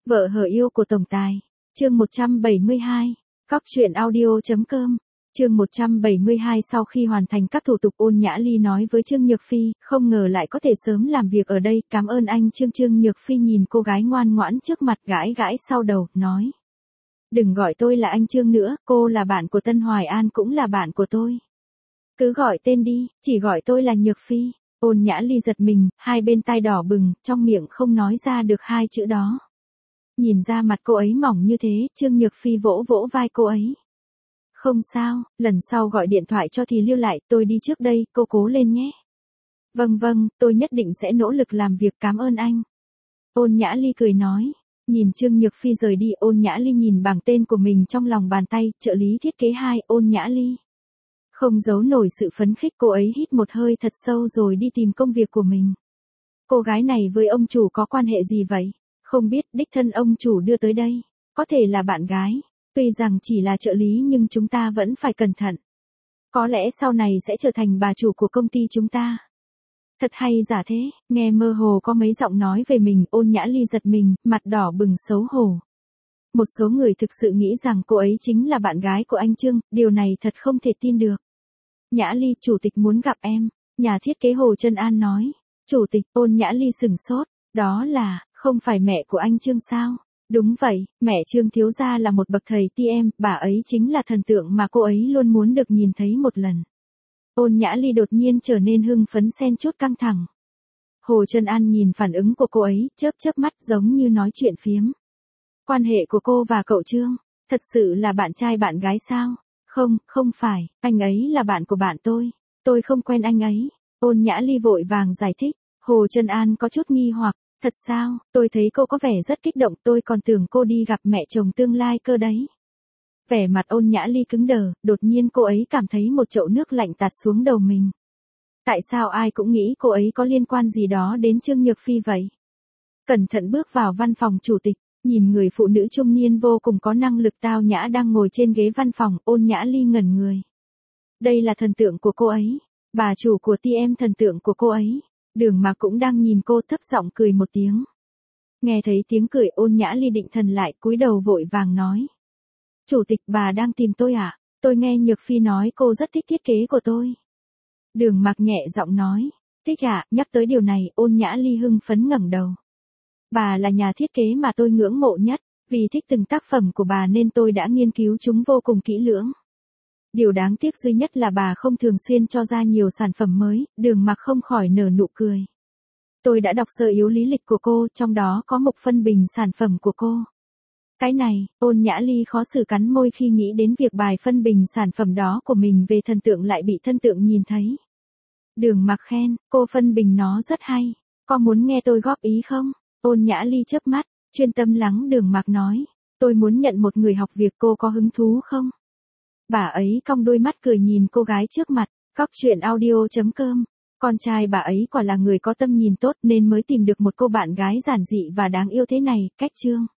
Vợ hờ yêu của tổng tài. Chương 172. Cóc truyện audio.com. Chương 172. Sau khi hoàn thành các thủ tục, Ôn Nhã Ly nói với Trương Nhược Phi, không ngờ lại có thể sớm làm việc ở đây, cảm ơn anh Trương. Trương Nhược Phi nhìn cô gái ngoan ngoãn trước mặt, gãi gãi sau đầu, nói. Đừng gọi tôi là anh Trương nữa, cô là bạn của Tân Hoài An cũng là bạn của tôi. Cứ gọi tên đi, chỉ gọi tôi là Nhược Phi. Ôn Nhã Ly giật mình, hai bên tai đỏ bừng, trong miệng không nói ra được hai chữ đó. Nhìn ra mặt cô ấy mỏng như thế, Trương Nhược Phi vỗ vỗ vai cô ấy. Không sao, lần sau gọi điện thoại cho thì lưu lại, tôi đi trước đây, cô cố lên nhé. Vâng vâng, tôi nhất định sẽ nỗ lực làm việc, cảm ơn anh. Ôn Nhã Ly cười nói. Nhìn Trương Nhược Phi rời đi, Ôn Nhã Ly nhìn bảng tên của mình trong lòng bàn tay, trợ lý thiết kế 2, Ôn Nhã Ly. Không giấu nổi sự phấn khích, cô ấy hít một hơi thật sâu rồi đi tìm công việc của mình. Cô gái này với ông chủ có quan hệ gì vậy? Không biết, đích thân ông chủ đưa tới đây. Có thể là bạn gái. Tuy rằng chỉ là trợ lý nhưng chúng ta vẫn phải cẩn thận. Có lẽ sau này sẽ trở thành bà chủ của công ty chúng ta. Thật hay giả thế, nghe mơ hồ có mấy giọng nói về mình, Ôn Nhã Ly giật mình, mặt đỏ bừng xấu hổ. Một số người thực sự nghĩ rằng cô ấy chính là bạn gái của anh Trương, điều này thật không thể tin được. Nhã Ly, chủ tịch muốn gặp em, nhà thiết kế Hồ Trân An nói. Chủ tịch, Ôn Nhã Ly sửng sốt, đó là, không phải mẹ của anh Trương sao? Đúng vậy, mẹ Trương thiếu gia là một bậc thầy TM, bà ấy chính là thần tượng mà cô ấy luôn muốn được nhìn thấy một lần. Ôn Nhã Ly đột nhiên trở nên hưng phấn xen chút căng thẳng. Hồ Trân An nhìn phản ứng của cô ấy, chớp chớp mắt giống như nói chuyện phiếm. Quan hệ của cô và cậu Trương, thật sự là bạn trai bạn gái sao? Không, không phải, anh ấy là bạn của bạn tôi không quen anh ấy. Ôn Nhã Ly vội vàng giải thích. Hồ Trân An có chút nghi hoặc, thật sao, tôi thấy cô có vẻ rất kích động, tôi còn tưởng cô đi gặp mẹ chồng tương lai cơ đấy. Vẻ mặt Ôn Nhã Ly cứng đờ, đột nhiên cô ấy cảm thấy một chậu nước lạnh tạt xuống đầu mình. Tại sao ai cũng nghĩ cô ấy có liên quan gì đó đến Trương Nhược Phi vậy? Cẩn thận bước vào văn phòng chủ tịch, nhìn người phụ nữ trung niên vô cùng có năng lực tao nhã đang ngồi trên ghế văn phòng, Ôn Nhã Ly ngẩn người. Đây là thần tượng của cô ấy, bà chủ của TM, thần tượng của cô ấy. Đường Mạc cũng đang nhìn cô, thấp giọng cười một tiếng. Nghe thấy tiếng cười, Ôn Nhã Ly định thần lại, cúi đầu vội vàng nói. Chủ tịch, bà đang tìm tôi à? Tôi nghe Nhược Phi nói cô rất thích thiết kế của tôi. Đường Mạc nhẹ giọng nói. Thích à? Nhắc tới điều này, Ôn Nhã Ly hưng phấn ngẩng đầu. Bà là nhà thiết kế mà tôi ngưỡng mộ nhất, vì thích từng tác phẩm của bà nên tôi đã nghiên cứu chúng vô cùng kỹ lưỡng. Điều đáng tiếc duy nhất là bà không thường xuyên cho ra nhiều sản phẩm mới, Đường Mạc không khỏi nở nụ cười. Tôi đã đọc sơ yếu lý lịch của cô, trong đó có mục phân bình sản phẩm của cô. Cái này, Ôn Nhã Ly khó xử cắn môi khi nghĩ đến việc bài phân bình sản phẩm đó của mình về thần tượng lại bị thân tượng nhìn thấy. Đường Mạc khen, cô phân bình nó rất hay, có muốn nghe tôi góp ý không? Ôn Nhã Ly chớp mắt, chuyên tâm lắng Đường Mạc nói, tôi muốn nhận một người học việc, cô có hứng thú không? Bà ấy cong đôi mắt cười nhìn cô gái trước mặt. Cóc truyện audio.com. Con trai bà ấy quả là người có tâm nhìn tốt nên mới tìm được một cô bạn gái giản dị và đáng yêu thế này. Cách chương